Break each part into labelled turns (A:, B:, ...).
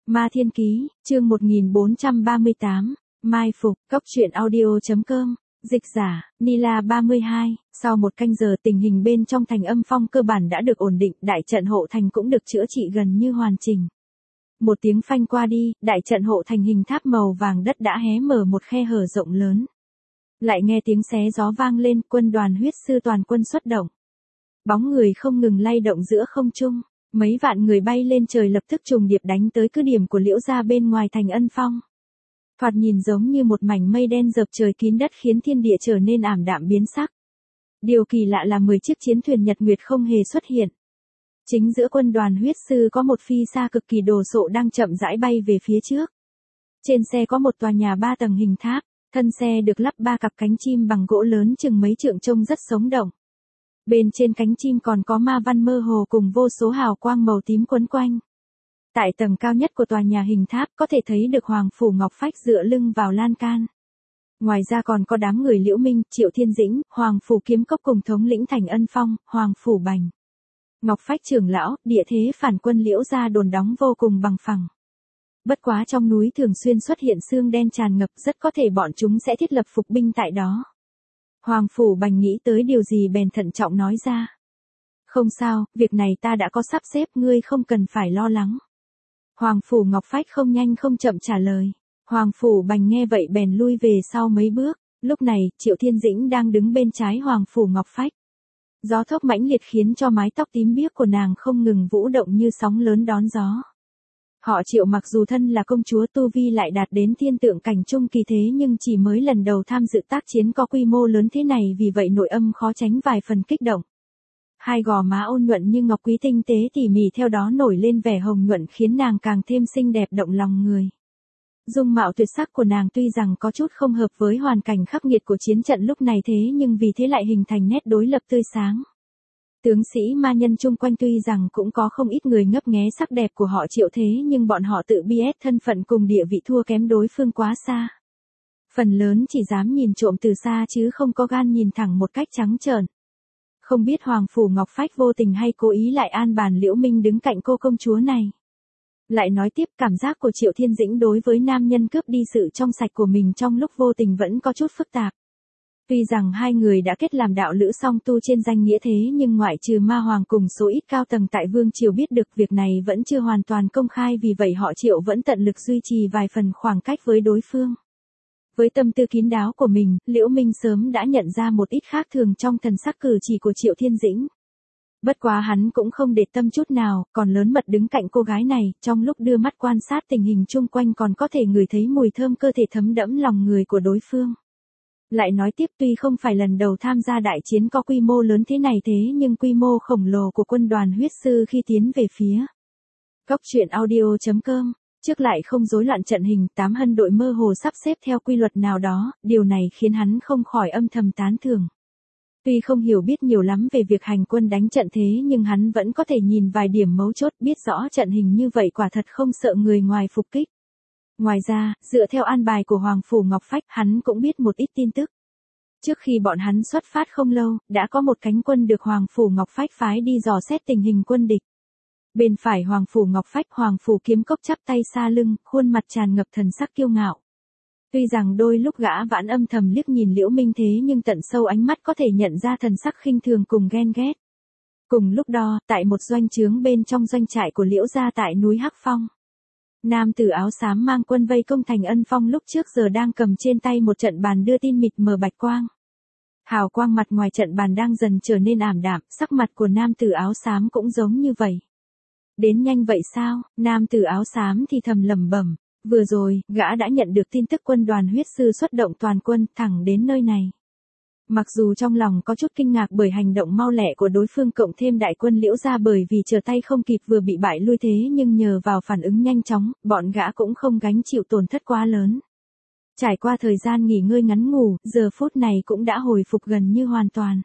A: Ma Thiên Ký, chương 1438, Mai Phục, Cốc truyện audio.com, dịch giả, Nila 32, sau một canh giờ tình hình bên trong thành Âm Phong cơ bản đã được ổn định, đại trận hộ thành cũng được chữa trị gần như hoàn chỉnh. Một tiếng phanh qua đi, đại trận hộ thành hình tháp màu vàng đất đã hé mở một khe hở rộng lớn. Lại nghe tiếng xé gió vang lên, quân đoàn huyết sư toàn quân xuất động. Bóng người không ngừng lay động giữa không trung, mấy vạn người bay lên trời lập tức trùng điệp đánh tới cứ điểm của Liễu gia bên ngoài thành Ân Phong. Thoạt nhìn giống như một mảnh mây đen dập trời kín đất khiến thiên địa trở nên ảm đạm biến sắc. Điều kỳ lạ là 10 chiếc chiến thuyền Nhật Nguyệt không hề xuất hiện. Chính giữa quân đoàn huyết sư có một phi xa cực kỳ đồ sộ đang chậm rãi bay về phía trước. Trên xe có một tòa nhà 3 tầng hình tháp, thân xe được lắp 3 cặp cánh chim bằng gỗ lớn chừng mấy trượng trông rất sống động. Bên trên cánh chim còn có ma văn mơ hồ cùng vô số hào quang màu tím quấn quanh. Tại tầng cao nhất của tòa nhà hình tháp có thể thấy được Hoàng Phủ Ngọc Phách dựa lưng vào lan can. Ngoài ra còn có đám người Liễu Minh, Triệu Thiên Dĩnh, Hoàng Phủ Kiếm Cốc cùng thống lĩnh thành Ân Phong, Hoàng Phủ Bành. Ngọc Phách trưởng lão, địa thế phản quân Liễu gia đồn đóng vô cùng bằng phẳng. Bất quá trong núi thường xuyên xuất hiện sương đen tràn ngập, rất có thể bọn chúng sẽ thiết lập phục binh tại đó. Hoàng Phủ Bành nghĩ tới điều gì bèn thận trọng nói ra. Không sao, việc này ta đã có sắp xếp, ngươi không cần phải lo lắng. Hoàng Phủ Ngọc Phách không nhanh không chậm trả lời. Hoàng Phủ Bành nghe vậy bèn lui về sau mấy bước, lúc này Triệu Thiên Dĩnh đang đứng bên trái Hoàng Phủ Ngọc Phách. Gió thốc mãnh liệt khiến cho mái tóc tím biếc của nàng không ngừng vũ động như sóng lớn đón gió. Họ Triệu mặc dù thân là công chúa tu vi lại đạt đến thiên tượng cảnh trung kỳ thế nhưng chỉ mới lần đầu tham dự tác chiến có quy mô lớn thế này, vì vậy nội âm khó tránh vài phần kích động. Hai gò má ôn nhuận như ngọc quý tinh tế tỉ mỉ theo đó nổi lên vẻ hồng nhuận khiến nàng càng thêm xinh đẹp động lòng người. Dung mạo tuyệt sắc của nàng tuy rằng có chút không hợp với hoàn cảnh khắc nghiệt của chiến trận lúc này thế nhưng vì thế lại hình thành nét đối lập tươi sáng. Tướng sĩ ma nhân chung quanh tuy rằng cũng có không ít người ngấp nghé sắc đẹp của họ Triệu thế nhưng bọn họ tự biết thân phận cùng địa vị thua kém đối phương quá xa. Phần lớn chỉ dám nhìn trộm từ xa chứ không có gan nhìn thẳng một cách trắng trợn. Không biết Hoàng Phủ Ngọc Phách vô tình hay cố ý lại an bài Liễu Minh đứng cạnh cô công chúa này. Lại nói tiếp, cảm giác của Triệu Thiên Dĩnh đối với nam nhân cướp đi sự trong sạch của mình trong lúc vô tình vẫn có chút phức tạp. Tuy rằng hai người đã kết làm đạo lữ song tu trên danh nghĩa thế nhưng ngoại trừ Ma Hoàng cùng số ít cao tầng tại Vương Triều biết được việc này vẫn chưa hoàn toàn công khai, vì vậy họ Triệu vẫn tận lực duy trì vài phần khoảng cách với đối phương. Với tâm tư kín đáo của mình, Liễu Minh sớm đã nhận ra một ít khác thường trong thần sắc cử chỉ của Triệu Thiên Dĩnh. Bất quá hắn cũng không để tâm chút nào, còn lớn mật đứng cạnh cô gái này, trong lúc đưa mắt quan sát tình hình chung quanh còn có thể ngửi thấy mùi thơm cơ thể thấm đẫm lòng người của đối phương. Lại nói tiếp, tuy không phải lần đầu tham gia đại chiến có quy mô lớn thế này thế nhưng quy mô khổng lồ của quân đoàn huyết sư khi tiến về phía Cốc truyện audio.com, trước lại không rối loạn trận hình, 8 hân đội mơ hồ sắp xếp theo quy luật nào đó, điều này khiến hắn không khỏi âm thầm tán thưởng. Tuy không hiểu biết nhiều lắm về việc hành quân đánh trận thế nhưng hắn vẫn có thể nhìn vài điểm mấu chốt, biết rõ trận hình như vậy quả thật không sợ người ngoài phục kích. Ngoài ra, dựa theo an bài của Hoàng Phủ Ngọc Phách, hắn cũng biết một ít tin tức. Trước khi bọn hắn xuất phát không lâu, đã có một cánh quân được Hoàng Phủ Ngọc Phách phái đi dò xét tình hình quân địch. Bên phải Hoàng Phủ Ngọc Phách, Hoàng Phủ Kiếm Cốc chắp tay xa lưng, khuôn mặt tràn ngập thần sắc kiêu ngạo. Tuy rằng đôi lúc gã vãn âm thầm liếc nhìn Liễu Minh thế nhưng tận sâu ánh mắt có thể nhận ra thần sắc khinh thường cùng ghen ghét. Cùng lúc đó, tại một doanh trướng bên trong doanh trại của Liễu gia tại núi Hắc Phong, nam tử áo xám mang quân vây công thành Ân Phong lúc trước giờ đang cầm trên tay một trận bàn đưa tin mịt mờ bạch quang. Hào quang mặt ngoài trận bàn đang dần trở nên ảm đạm, sắc mặt của nam tử áo xám cũng giống như vậy. Đến nhanh vậy sao? Nam tử áo xám thì thầm lẩm bẩm. Vừa rồi, gã đã nhận được tin tức quân đoàn huyết sư xuất động toàn quân thẳng đến nơi này. Mặc dù trong lòng có chút kinh ngạc bởi hành động mau lẹ của đối phương cộng thêm đại quân Liễu gia bởi vì trở tay không kịp vừa bị bại lui thế nhưng nhờ vào phản ứng nhanh chóng, bọn gã cũng không gánh chịu tổn thất quá lớn. Trải qua thời gian nghỉ ngơi ngắn ngủ, giờ phút này cũng đã hồi phục gần như hoàn toàn.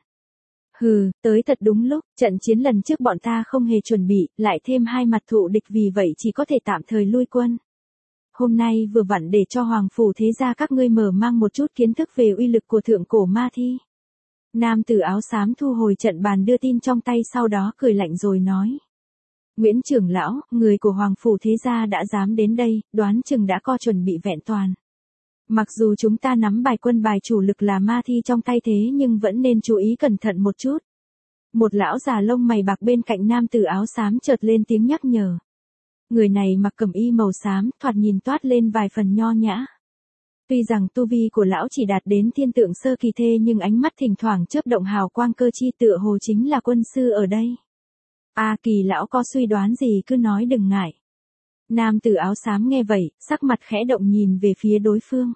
A: Hừ, tới thật đúng lúc, trận chiến lần trước bọn ta không hề chuẩn bị, lại thêm hai mặt thù địch vì vậy chỉ có thể tạm thời lui quân. Hôm nay vừa vặn để cho Hoàng Phủ thế gia các ngươi mở mang một chút kiến thức về uy lực của thượng cổ ma thi. Nam tử áo xám thu hồi trận bàn đưa tin trong tay sau đó cười lạnh rồi nói. Nguyễn trưởng lão, người của Hoàng Phủ Thế Gia đã dám đến đây, đoán chừng đã có chuẩn bị vẹn toàn. Mặc dù chúng ta nắm bài quân bài chủ lực là ma thi trong tay thế nhưng vẫn nên chú ý cẩn thận một chút. Một lão già lông mày bạc bên cạnh nam tử áo xám chợt lên tiếng nhắc nhở. Người này mặc cẩm y màu xám, thoạt nhìn toát lên vài phần nho nhã. Tuy rằng tu vi của lão chỉ đạt đến thiên tượng sơ kỳ thê nhưng ánh mắt thỉnh thoảng chớp động hào quang cơ chi tựa hồ chính là quân sư ở đây. Kỳ lão có suy đoán gì cứ nói đừng ngại. Nam tử áo xám nghe vậy, sắc mặt khẽ động nhìn về phía đối phương.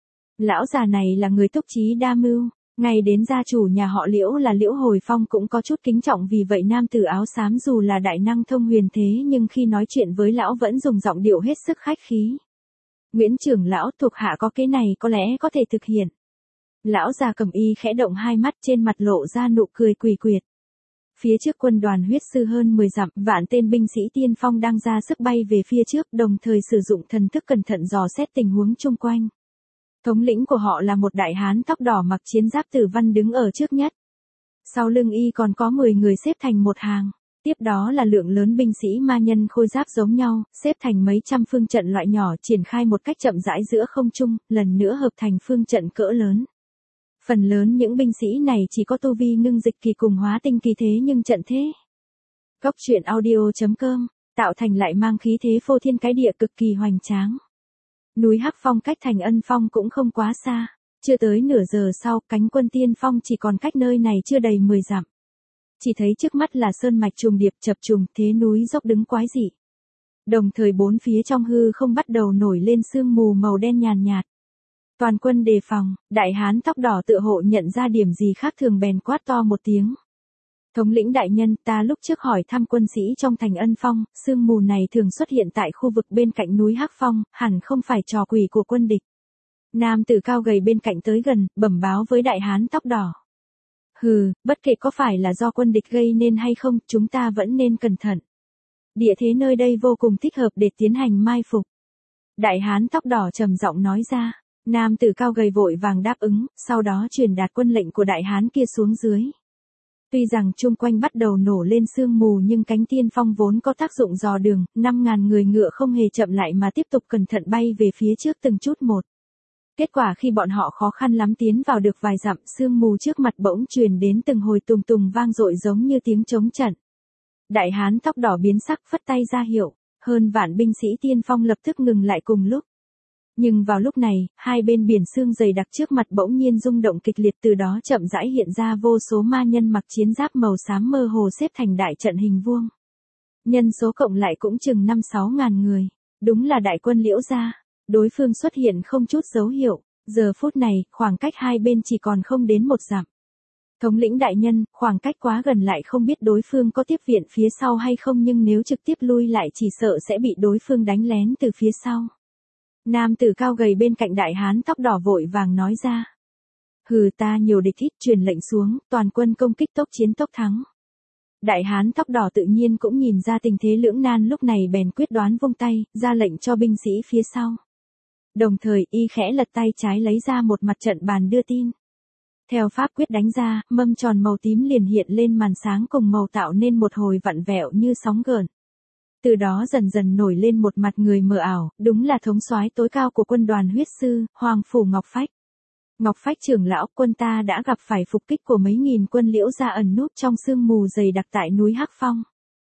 A: Lão già này là người túc trí đa mưu, ngay đến gia chủ nhà họ Liễu là Liễu Hồi Phong cũng có chút kính trọng, vì vậy nam tử áo xám dù là đại năng thông huyền thế nhưng khi nói chuyện với lão vẫn dùng giọng điệu hết sức khách khí. Nguyễn trưởng lão, thuộc hạ có cái này có lẽ có thể thực hiện. Lão già cẩm y khẽ động hai mắt, trên mặt lộ ra nụ cười quỷ quyệt. Phía trước quân đoàn huyết sư hơn 10 dặm, vạn tên binh sĩ tiên phong đang ra sức bay về phía trước, đồng thời sử dụng thần thức cẩn thận dò xét tình huống chung quanh. Thống lĩnh của họ là một đại hán tóc đỏ mặc chiến giáp tử văn đứng ở trước nhất. Sau lưng y còn có 10 người xếp thành một hàng. Tiếp đó là lượng lớn binh sĩ ma nhân khôi giáp giống nhau, xếp thành mấy trăm phương trận loại nhỏ, triển khai một cách chậm rãi giữa không trung, lần nữa hợp thành phương trận cỡ lớn. Phần lớn những binh sĩ này chỉ có tu vi ngưng dịch kỳ cùng hóa tinh kỳ thế nhưng trận thế. Cốc truyện audio.com, tạo thành lại mang khí thế phô thiên cái địa cực kỳ hoành tráng. Núi Hắc Phong cách Thành Ân Phong cũng không quá xa, chưa tới nửa giờ sau, cánh quân tiên phong chỉ còn cách nơi này chưa đầy 10 dặm. Chỉ thấy trước mắt là sơn mạch trùng điệp chập trùng, thế núi dốc đứng quái dị. Đồng thời bốn phía trong hư không bắt đầu nổi lên sương mù màu đen nhàn nhạt. Toàn quân đề phòng, đại hán tóc đỏ tựa hộ nhận ra điểm gì khác thường bèn quát to một tiếng. Thống lĩnh đại nhân, ta lúc trước hỏi thăm quân sĩ trong Thành Ân Phong, sương mù này thường xuất hiện tại khu vực bên cạnh núi Hắc Phong, hẳn không phải trò quỷ của quân địch. Nam tử cao gầy bên cạnh tới gần, bẩm báo với đại hán tóc đỏ. Hừ, bất kể có phải là do quân địch gây nên hay không, chúng ta vẫn nên cẩn thận. Địa thế nơi đây vô cùng thích hợp để tiến hành mai phục. Đại hán tóc đỏ trầm giọng nói ra. Nam tử cao gầy vội vàng đáp ứng, sau đó truyền đạt quân lệnh của đại hán kia xuống dưới. Tuy rằng chung quanh bắt đầu nổ lên sương mù nhưng cánh tiên phong vốn có tác dụng dò đường, 5.000 người ngựa không hề chậm lại mà tiếp tục cẩn thận bay về phía trước từng chút một. Kết quả khi bọn họ khó khăn lắm tiến vào được vài dặm, sương mù trước mặt bỗng truyền đến từng hồi tùng tùng vang dội giống như tiếng trống trận. Đại hán tóc đỏ biến sắc phất tay ra hiệu, hơn vạn binh sĩ tiên phong lập tức ngừng lại cùng lúc. Nhưng vào lúc này, hai bên biển sương dày đặc trước mặt bỗng nhiên rung động kịch liệt, từ đó chậm rãi hiện ra vô số ma nhân mặc chiến giáp màu xám mơ hồ xếp thành đại trận hình vuông. Nhân số cộng lại cũng chừng 5-6 ngàn người. Đúng là đại quân Liễu gia. Đối phương xuất hiện không chút dấu hiệu. Giờ phút này, khoảng cách hai bên chỉ còn không đến 1 dặm. Thống lĩnh đại nhân, khoảng cách quá gần lại không biết đối phương có tiếp viện phía sau hay không, nhưng nếu trực tiếp lui lại chỉ sợ sẽ bị đối phương đánh lén từ phía sau. Nam tử cao gầy bên cạnh đại hán tóc đỏ vội vàng nói ra. Hừ, ta nhiều địch ít, truyền lệnh xuống, toàn quân công kích tốc chiến tốc thắng. Đại hán tóc đỏ tự nhiên cũng nhìn ra tình thế lưỡng nan lúc này bèn quyết đoán vung tay, ra lệnh cho binh sĩ phía sau. Đồng thời y khẽ lật tay trái lấy ra một mặt trận bàn đưa tin. Theo pháp quyết đánh ra, mâm tròn màu tím liền hiện lên màn sáng cùng màu tạo nên một hồi vặn vẹo như sóng gợn. Từ đó dần dần nổi lên một mặt người mờ ảo, đúng là thống soái tối cao của quân đoàn huyết sư, Hoàng Phủ Ngọc Phách. Ngọc Phách trưởng lão, quân ta đã gặp phải phục kích của mấy nghìn quân Liễu gia ẩn núp trong sương mù dày đặc tại núi Hắc Phong.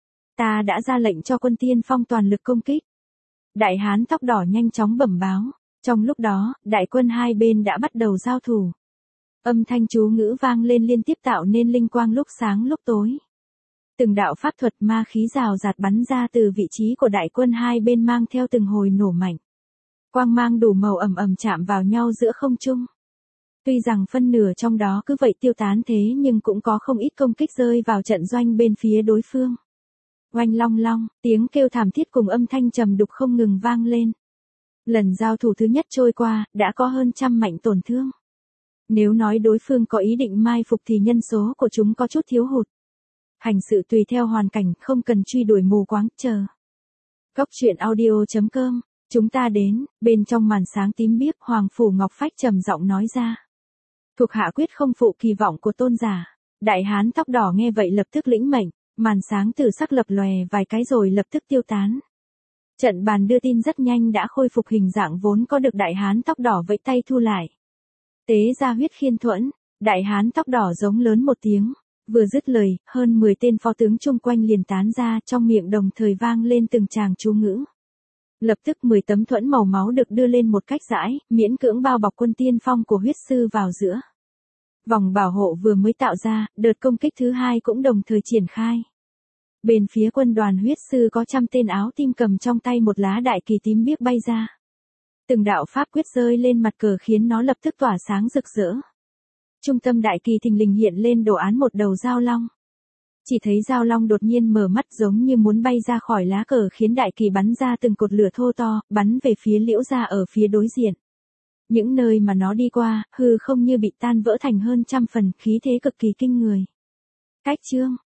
A: Ta đã ra lệnh cho quân tiên phong toàn lực công kích. Đại hán tóc đỏ nhanh chóng bẩm báo. Trong lúc đó, đại quân hai bên đã bắt đầu giao thủ. Âm thanh chú ngữ vang lên liên tiếp tạo nên linh quang lúc sáng lúc tối. Từng đạo pháp thuật ma khí rào rạt bắn ra từ vị trí của đại quân hai bên mang theo từng hồi nổ mạnh. Quang mang đủ màu ầm ầm chạm vào nhau giữa không trung. Tuy rằng phân nửa trong đó cứ vậy tiêu tán thế nhưng cũng có không ít công kích rơi vào trận doanh bên phía đối phương. Oanh long long, tiếng kêu thảm thiết cùng âm thanh trầm đục không ngừng vang lên. Lần giao thủ thứ nhất trôi qua, đã có hơn 100 mảnh tổn thương. Nếu nói đối phương có ý định mai phục thì nhân số của chúng có chút thiếu hụt. Hành sự tùy theo hoàn cảnh, không cần truy đuổi mù quáng, chờ. Cốc truyện audio.com, chúng ta đến, bên trong màn sáng tím biếc Hoàng Phủ Ngọc Phách trầm giọng nói ra. Thuộc hạ quyết không phụ kỳ vọng của tôn giả. Đại hán tóc đỏ nghe vậy lập tức lĩnh mệnh, Màn sáng tử sắc lập lòe vài cái rồi lập tức tiêu tán. Trận bàn đưa tin rất nhanh đã khôi phục hình dạng vốn có được đại hán tóc đỏ vẫy tay thu lại. Tế ra huyết khiên thuẫn, đại hán tóc đỏ giống lớn một tiếng. Vừa dứt lời, hơn 10 tên phó tướng chung quanh liền tán ra, trong miệng đồng thời vang lên từng tràng chú ngữ. Lập tức 10 tấm thuẫn màu máu được đưa lên một cách rãi, miễn cưỡng bao bọc quân tiên phong của huyết sư vào giữa. Vòng bảo hộ vừa mới tạo ra, đợt công kích thứ hai cũng đồng thời triển khai. Bên phía quân đoàn huyết sư có trăm tên áo tim cầm trong tay một lá đại kỳ tím biếc bay ra. Từng đạo pháp quyết rơi lên mặt cờ khiến nó lập tức tỏa sáng rực rỡ. Trung tâm đại kỳ thình lình hiện lên đồ án một đầu dao long. Chỉ thấy dao long đột nhiên mở mắt giống như muốn bay ra khỏi lá cờ khiến đại kỳ bắn ra từng cột lửa thô to, bắn về phía Liễu gia ở phía đối diện. Những nơi mà nó đi qua, hư không như bị tan vỡ thành hơn trăm phần, khí thế cực kỳ kinh người. Cách chương